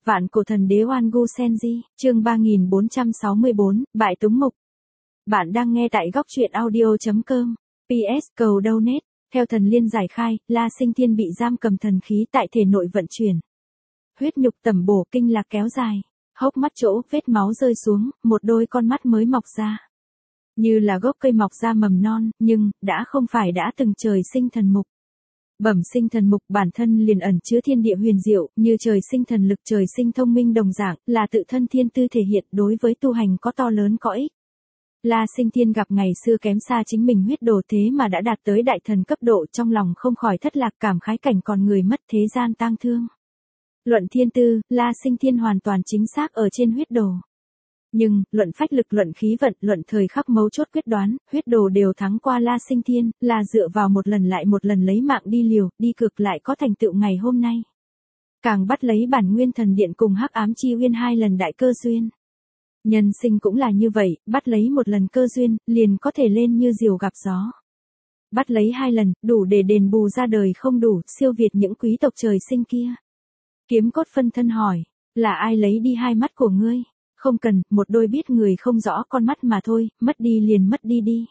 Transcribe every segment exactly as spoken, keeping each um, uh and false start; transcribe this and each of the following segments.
Vạn cổ thần đế Oan Gu Senji, chương ba nghìn bốn trăm sáu mươi bốn, Bại Túng Mục. Bạn đang nghe tại góc truyện audio.com. pê ét cầu donate. Theo thần liên giải khai, La Sinh Thiên bị giam cầm thần khí tại thể nội vận chuyển. Huyết nhục tẩm bổ, kinh lạc kéo dài. Hốc mắt chỗ, vết máu rơi xuống, một đôi con mắt mới mọc ra. Như là gốc cây mọc ra mầm non, nhưng, đã không phải đã từng trời sinh thần mục. Bẩm sinh thần mục bản thân liền ẩn chứa thiên địa huyền diệu, như trời sinh thần lực, trời sinh thông minh đồng dạng, là tự thân thiên tư thể hiện, đối với tu hành có to lớn có ích. La Sinh Thiên gặp ngày xưa kém xa chính mình huyết đồ thế mà đã đạt tới đại thần cấp độ, trong lòng không khỏi thất lạc, cảm khái cảnh còn người mất thế gian tang thương. Luận thiên tư, La Sinh Thiên hoàn toàn chính xác ở trên huyết đồ. Nhưng, luận phách lực, luận khí vận, luận thời khắc mấu chốt quyết đoán, huyết đồ đều thắng qua La Sinh Thiên, là dựa vào một lần lại một lần lấy mạng đi liều, đi cược lại có thành tựu ngày hôm nay. Càng bắt lấy bản nguyên thần điện cùng hắc ám chi uyên hai lần đại cơ duyên. Nhân sinh cũng là như vậy, bắt lấy một lần cơ duyên, liền có thể lên như diều gặp gió. Bắt lấy hai lần, đủ để đền bù ra đời không đủ, siêu việt những quý tộc trời sinh kia. Kiếm cốt phân thân hỏi, là ai lấy đi hai mắt của ngươi? Không cần, một đôi biết người không rõ con mắt mà thôi, mất đi liền mất đi đi.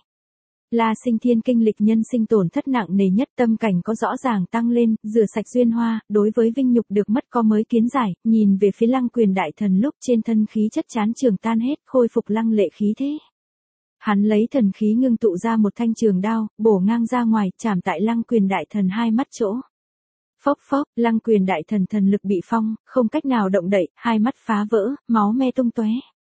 La Sinh Thiên kinh lịch nhân sinh tổn thất nặng nề nhất, tâm cảnh có rõ ràng tăng lên, rửa sạch duyên hoa, đối với vinh nhục được mất có mới kiến giải, nhìn về phía Lăng Quyền đại thần lúc trên thân khí chất chán trường tan hết, khôi phục lăng lệ khí thế. Hắn lấy thần khí ngưng tụ ra một thanh trường đao, bổ ngang ra ngoài, chạm tại Lăng Quyền đại thần hai mắt chỗ. Phốc phốc, Lăng Quyền đại thần thần lực bị phong, không cách nào động đậy, hai mắt phá vỡ, máu me tung tóe.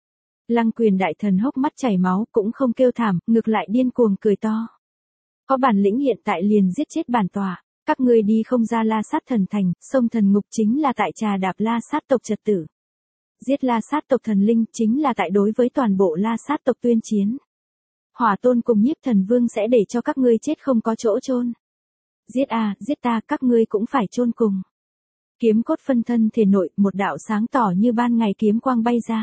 Lăng Quyền đại thần hốc mắt chảy máu, cũng không kêu thảm, ngược lại điên cuồng cười to. Có bản lĩnh hiện tại liền giết chết bản tòa, các ngươi đi không ra La Sát thần thành, sông thần ngục chính là tại trà đạp La Sát tộc trật tử. Giết La Sát tộc thần linh chính là tại đối với toàn bộ La Sát tộc tuyên chiến. Hỏa Tôn cùng Nhiếp Thần Vương sẽ để cho các ngươi chết không có chỗ chôn. Giết a, giết ta, các ngươi cũng phải chôn cùng. Kiếm cốt phân thân thể nội, một đạo sáng tỏ như ban ngày kiếm quang bay ra.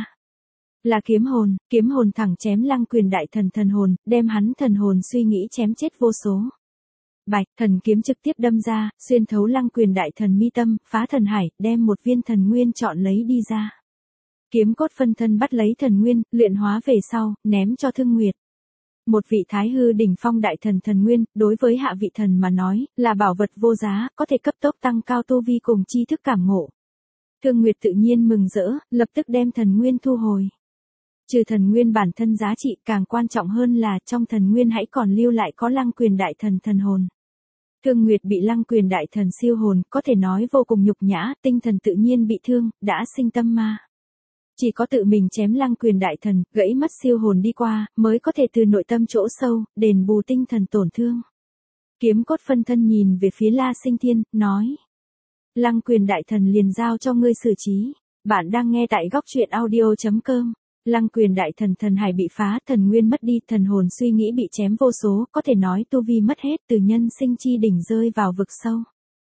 Là kiếm hồn, kiếm hồn thẳng chém Lăng Quyền đại thần thần hồn, đem hắn thần hồn suy nghĩ chém chết vô số. Bạch, thần kiếm trực tiếp đâm ra, xuyên thấu Lăng Quyền đại thần mi tâm, phá thần hải, đem một viên thần nguyên chọn lấy đi ra. Kiếm cốt phân thân bắt lấy thần nguyên, luyện hóa về sau, ném cho Thương Nguyệt. Một vị thái hư đỉnh phong đại thần thần nguyên, đối với hạ vị thần mà nói, là bảo vật vô giá, có thể cấp tốc tăng cao tu vi cùng tri thức cảm ngộ. Thương Nguyệt tự nhiên mừng rỡ, lập tức đem thần nguyên thu hồi. Trừ thần nguyên bản thân giá trị, càng quan trọng hơn là trong thần nguyên hãy còn lưu lại có Lăng Quyền đại thần thần hồn. Thương Nguyệt bị Lăng Quyền đại thần siêu hồn, có thể nói vô cùng nhục nhã, tinh thần tự nhiên bị thương, đã sinh tâm ma. Chỉ có tự mình chém Lăng Quyền đại thần, gãy mất siêu hồn đi qua, mới có thể từ nội tâm chỗ sâu, đền bù tinh thần tổn thương. Kiếm cốt phân thân nhìn về phía La Sinh Thiên, nói. Lăng Quyền đại thần liền giao cho ngươi xử trí. Bạn đang nghe tại góc truyện audio.com. Lăng Quyền đại thần thần hải bị phá, thần nguyên mất đi, thần hồn suy nghĩ bị chém vô số, có thể nói tu vi mất hết, từ nhân sinh chi đỉnh rơi vào vực sâu.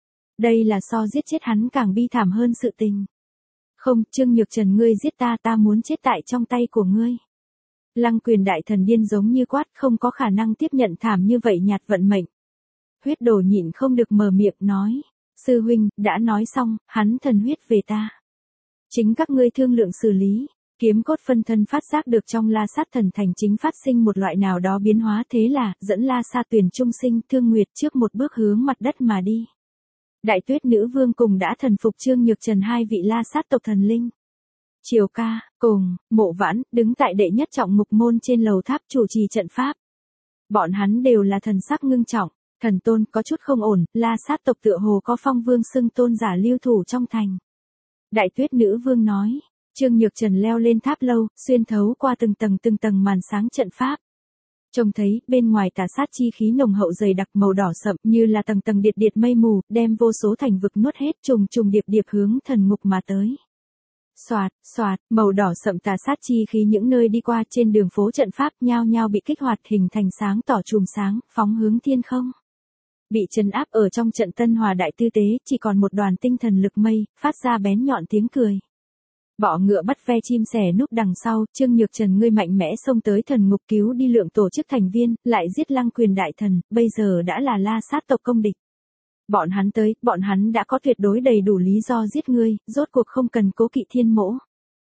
Đây là so giết chết hắn càng bi thảm hơn sự tình. Không, Trương Nhược Trần, ngươi giết ta, ta muốn chết tại trong tay của ngươi. Lăng Quyền đại thần điên giống như quát, không có khả năng tiếp nhận thảm như vậy nhạt vận mệnh. Huyết đồ nhịn không được mở miệng nói, sư huynh, đã nói xong, hắn thần huyết về ta. Chính các ngươi thương lượng xử lý. Kiếm cốt phân thân phát giác được trong La Sát thần thành chính phát sinh một loại nào đó biến hóa, thế là, dẫn La Sa Tuyền trung sinh, Thương Nguyệt trước một bước hướng mặt đất mà đi. Đại Tuyết Nữ Vương cùng đã thần phục Trương Nhược Trần hai vị La Sát tộc thần linh. Triều Ca, cùng, Mộ Vãn, đứng tại đệ nhất trọng ngục môn trên lầu tháp chủ trì trận pháp. Bọn hắn đều là thần sắc ngưng trọng, thần tôn có chút không ổn, La Sát tộc tựa hồ có phong vương xưng tôn giả lưu thủ trong thành. Đại Tuyết Nữ Vương nói. Trương Nhược Trần leo lên tháp lâu, xuyên thấu qua từng tầng từng tầng màn sáng trận pháp. Trông thấy, bên ngoài tà sát chi khí nồng hậu dày đặc màu đỏ sậm như là tầng tầng điệt điệt mây mù, đem vô số thành vực nuốt hết, trùng trùng điệp điệp hướng thần ngục mà tới. Xoạt, xoạt, màu đỏ sậm tà sát chi khí những nơi đi qua trên đường phố trận pháp nhao nhao bị kích hoạt hình thành sáng tỏ chùm sáng, phóng hướng thiên không. Bị trấn áp ở trong trận Tân Hòa đại tư tế, chỉ còn một đoàn tinh thần lực mây, phát ra bén nhọn tiếng cười. Bọ ngựa bắt ve chim sẻ núp đằng sau, Trương Nhược Trần ngươi mạnh mẽ xông tới thần ngục cứu đi lượng tổ chức thành viên, lại giết Lăng Quyền đại thần, bây giờ đã là La Sát tộc công địch. Bọn hắn tới, bọn hắn đã có tuyệt đối đầy đủ lý do giết ngươi, rốt cuộc không cần cố kỵ thiên mỗ.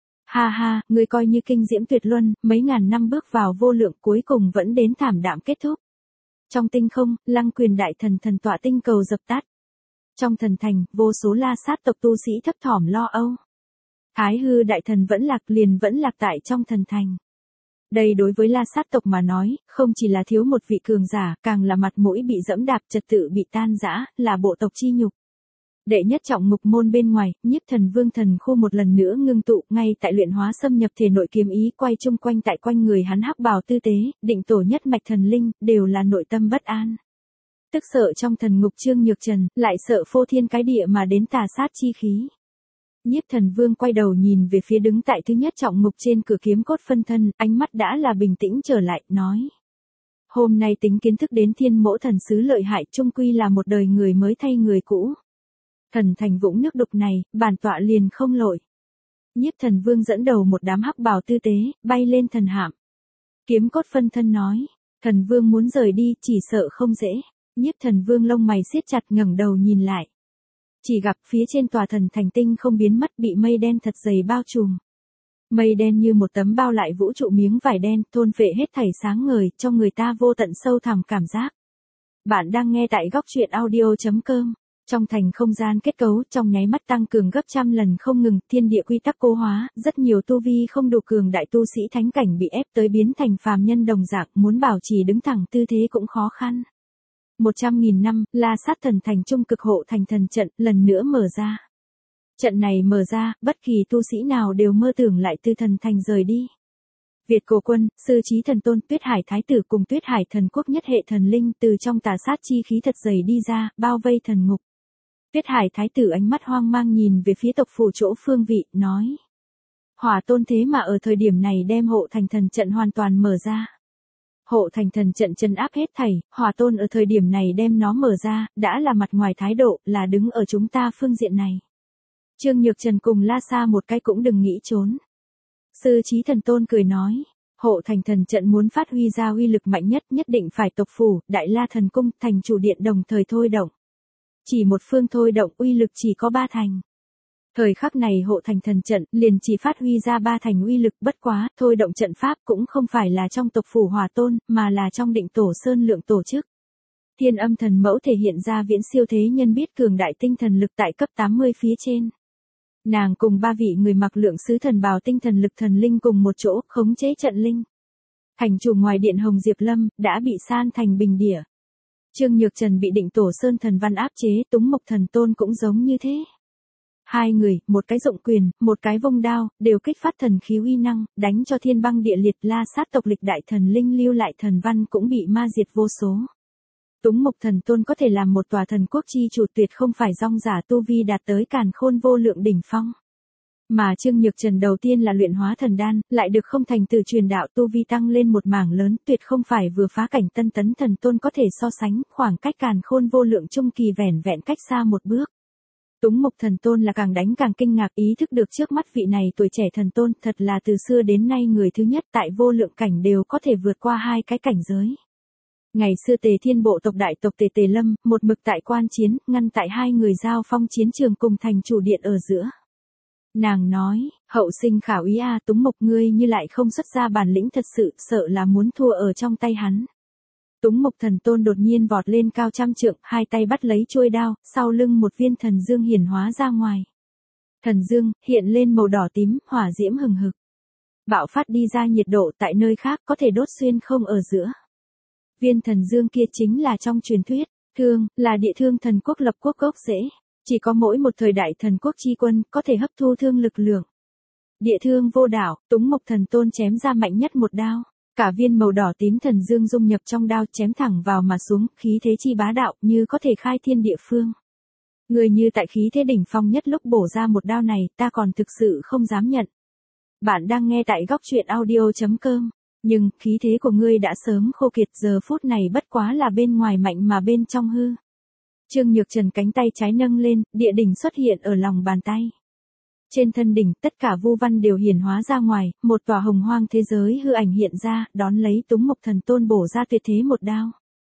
Ha ha, ngươi coi như kinh diễm tuyệt luân, mấy ngàn năm bước vào vô lượng cuối cùng vẫn đến thảm đạm kết thúc. Trong tinh không, Lăng Quyền đại thần thần tọa tinh cầu dập tắt. Trong thần thành, vô số La Sát tộc tu sĩ thấp thỏm lo âu. Thái hư đại thần vẫn lạc liền vẫn lạc tại trong thần thành. Đây đối với La Sát tộc mà nói, không chỉ là thiếu một vị cường giả, càng là mặt mũi bị dẫm đạp, trật tự bị tan rã, là bộ tộc chi nhục. Đệ nhất trọng ngục môn bên ngoài, Nhiếp Thần Vương thần khu một lần nữa ngưng tụ, ngay tại luyện hóa xâm nhập thể nội kiếm ý quay chung quanh tại quanh người hắn hắc bào tư tế, định tổ nhất mạch thần linh, đều là nội tâm bất an. Tức sợ trong thần ngục Trương Nhược Trần, lại sợ phô thiên cái địa mà đến tà sát chi khí. Nhiếp Thần Vương quay đầu nhìn về phía đứng tại thứ nhất trọng ngục trên cửa kiếm cốt phân thân, ánh mắt đã là bình tĩnh trở lại, nói. Hôm nay tính kiến thức đến thiên mỗ thần sứ lợi hại chung quy là một đời người mới thay người cũ. Thần thành vũng nước đục này, bản tọa liền không lội. Nhiếp Thần Vương dẫn đầu một đám hắc bào tư tế, bay lên thần hạm. Kiếm cốt phân thân nói, Thần Vương muốn rời đi, chỉ sợ không dễ. Nhiếp Thần Vương lông mày siết chặt ngẩng đầu nhìn lại. Chỉ gặp phía trên tòa thần thành tinh không biến mất bị mây đen thật dày bao trùm. Mây đen như một tấm bao lại vũ trụ miếng vải đen, thôn phệ hết thảy sáng ngời, cho người ta vô tận sâu thẳm cảm giác. Bạn đang nghe tại góc truyện audio chấm com. Trong thành không gian kết cấu trong nháy mắt tăng cường gấp trăm lần không ngừng, thiên địa quy tắc cố hóa, rất nhiều tu vi không đủ cường đại tu sĩ thánh cảnh bị ép tới biến thành phàm nhân đồng dạng, muốn bảo trì đứng thẳng tư thế cũng khó khăn. Một trăm nghìn năm, La Sát thần thành trung cực hộ thành thần trận, lần nữa mở ra. Trận này mở ra, bất kỳ tu sĩ nào đều mơ tưởng lại từ thần thành rời đi. Việt Cổ Quân, Sư Chí Thần Tôn, Tuyết Hải Thái Tử cùng Tuyết Hải Thần Quốc nhất hệ thần linh từ trong tà sát chi khí thật dày đi ra, bao vây thần ngục. Tuyết Hải Thái Tử ánh mắt hoang mang nhìn về phía tộc phủ chỗ phương vị, nói. Hỏa Tôn thế mà ở thời điểm này đem hộ thành thần trận hoàn toàn mở ra. Hộ thành thần trận trấn áp hết thảy, Hỏa Tôn ở thời điểm này đem nó mở ra, đã là mặt ngoài thái độ, là đứng ở chúng ta phương diện này. Trương Nhược Trần cùng La Sa một cái cũng đừng nghĩ trốn. Sư Chí Thần Tôn cười nói, hộ thành thần trận muốn phát huy ra uy lực mạnh nhất nhất định phải tộc phủ, Đại La Thần Cung, thành chủ điện đồng thời thôi động. Chỉ một phương thôi động uy lực chỉ có ba thành. Thời khắc này hộ thành thần trận liền chỉ phát huy ra ba thành uy lực, bất quá, thôi động trận pháp cũng không phải là trong tộc phủ Hỏa Tôn, mà là trong định tổ sơn lượng tổ chức. Thiên Âm Thần Mẫu thể hiện ra viễn siêu thế nhân biết cường đại tinh thần lực tại cấp tám mươi phía trên. Nàng cùng ba vị người mặc lượng sứ thần bào tinh thần lực thần linh cùng một chỗ khống chế trận linh. Thành chủ ngoài điện Hồng Diệp Lâm đã bị san thành bình địa. Trương Nhược Trần bị định tổ sơn thần văn áp chế, Túng Mộc Thần Tôn cũng giống như thế. Hai người, một cái dụng quyền, một cái vung đao, đều kích phát thần khí uy năng, đánh cho thiên băng địa liệt. La Sát tộc lịch đại thần linh lưu lại thần văn cũng bị ma diệt vô số. Túng Mộc Thần Tôn có thể làm một tòa thần quốc chi chủ tuyệt không phải rong giả tu vi đạt tới càn khôn vô lượng đỉnh phong. Mà Trương Nhược Trần đầu tiên là luyện hóa thần đan, lại được không thành từ truyền đạo tu vi tăng lên một mảng lớn, tuyệt không phải vừa phá cảnh tân tấn thần tôn có thể so sánh, khoảng cách càn khôn vô lượng trung kỳ vẻn vẹn cách xa một bước. Túng Mộc Thần Tôn là càng đánh càng kinh ngạc, ý thức được trước mắt vị này tuổi trẻ thần tôn thật là từ xưa đến nay người thứ nhất tại vô lượng cảnh đều có thể vượt qua hai cái cảnh giới. Ngày xưa Tề Thiên bộ tộc đại tộc Tề Tề Lâm, một mực tại quan chiến, ngăn tại hai người giao phong chiến trường cùng thành chủ điện ở giữa. Nàng nói, hậu sinh khảo ý a, Túng Mộc ngươi như lại không xuất ra bản lĩnh thật sự, sợ là muốn thua ở trong tay hắn. Túng Mộc Thần Tôn đột nhiên vọt lên cao trăm trượng, hai tay bắt lấy chuôi đao, sau lưng một viên thần dương hiển hóa ra ngoài. Thần dương, hiện lên màu đỏ tím, hỏa diễm hừng hực. Bạo phát đi ra nhiệt độ tại nơi khác có thể đốt xuyên không ở giữa. Viên thần dương kia chính là trong truyền thuyết, thương, là địa thương thần quốc lập quốc gốc rễ. Chỉ có mỗi một thời đại thần quốc chi quân có thể hấp thu thương lực lượng. Địa thương vô đảo, Túng Mộc Thần Tôn chém ra mạnh nhất một đao. Cả viên màu đỏ tím thần dương dung nhập trong đao chém thẳng vào mà xuống, khí thế chi bá đạo như có thể khai thiên địa phương. Người như tại khí thế đỉnh phong nhất lúc bổ ra một đao này, ta còn thực sự không dám nhận. Bạn đang nghe tại góc truyện audio chấm com. Nhưng, khí thế của ngươi đã sớm khô kiệt, giờ phút này bất quá là bên ngoài mạnh mà bên trong hư. Trương Nhược Trần cánh tay trái nâng lên, địa đỉnh xuất hiện ở lòng bàn tay. Trên thân đỉnh, tất cả vu văn đều hiển hóa ra ngoài, một tòa hồng hoang thế giới hư ảnh hiện ra, đón lấy Túng Mộc Thần Tôn bổ ra tuyệt thế một đao.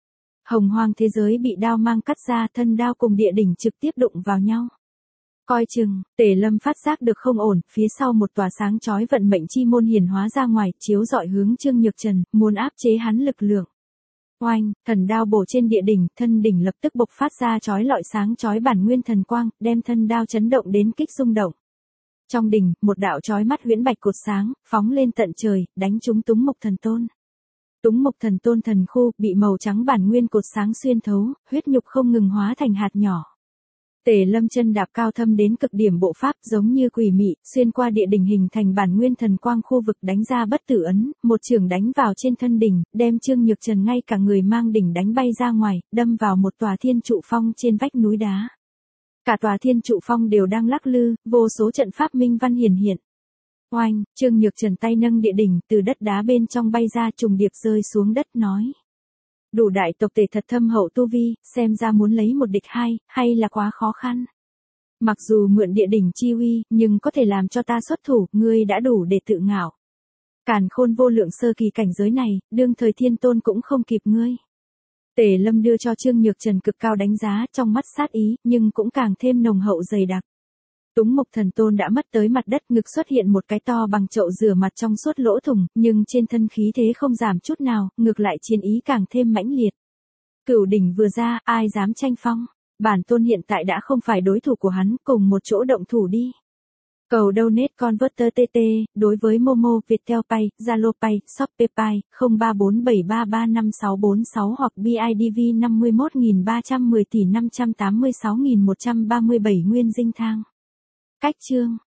Hồng hoang thế giới bị đao mang cắt ra, thân đao cùng địa đỉnh trực tiếp đụng vào nhau. Coi chừng, Tề Lâm phát giác được không ổn, phía sau một tòa sáng chói vận mệnh chi môn hiển hóa ra ngoài, chiếu rọi hướng Trương Nhược Trần, muốn áp chế hắn lực lượng. Oanh, thần đao bổ trên địa đỉnh, thân đỉnh lập tức bộc phát ra chói lọi sáng chói bản nguyên thần quang, đem thân đao chấn động đến kích rung động. Trong đỉnh, một đạo chói mắt huyễn bạch cột sáng, phóng lên tận trời, đánh trúng Túng Mục Thần Tôn. Túng Mục Thần Tôn thần khu, bị màu trắng bản nguyên cột sáng xuyên thấu, huyết nhục không ngừng hóa thành hạt nhỏ. Tề Lâm chân đạp cao thâm đến cực điểm bộ pháp, giống như quỷ mị, xuyên qua địa đỉnh hình thành bản nguyên thần quang khu vực, đánh ra bất tử ấn, một chưởng đánh vào trên thân đỉnh, đem Trương Nhược Trần ngay cả người mang đỉnh đánh bay ra ngoài, đâm vào một tòa thiên trụ phong trên vách núi đá. Cả tòa thiên trụ phong đều đang lắc lư, vô số trận pháp minh văn hiển hiện. Oanh, Trương Nhược Trần tay nâng địa đỉnh, từ đất đá bên trong bay ra, trùng điệp rơi xuống đất, nói: đủ đại tộc tề thật thâm hậu tu vi, xem ra muốn lấy một địch hai, hay là quá khó khăn. Mặc dù mượn địa đỉnh chi uy, nhưng có thể làm cho ta xuất thủ, ngươi đã đủ để tự ngạo. Càn khôn vô lượng sơ kỳ cảnh giới này, đương thời thiên tôn cũng không kịp ngươi. Tề Lâm đưa cho Trương Nhược Trần cực cao đánh giá, trong mắt sát ý, nhưng cũng càng thêm nồng hậu dày đặc. Túng Mục Thần Tôn đã mất tới mặt đất, ngực xuất hiện một cái to bằng chậu rửa mặt trong suốt lỗ thủng, nhưng trên thân khí thế không giảm chút nào, ngược lại chiến ý càng thêm mãnh liệt. Cửu đỉnh vừa ra, ai dám tranh phong? Bản tôn hiện tại đã không phải đối thủ của hắn, cùng một chỗ động thủ đi. Cầu donate converter tê tê, đối với Momo, Viettel Pay, Zalo Pay, Shopee Pay, không ba bốn bảy ba ba năm sáu bốn sáu hoặc bê i đê vê năm mươi mốt nghìn ba trăm mười tỷ năm trăm tám mươi sáu nghìn một trăm ba mươi bảy nguyên dinh thang. Cách chương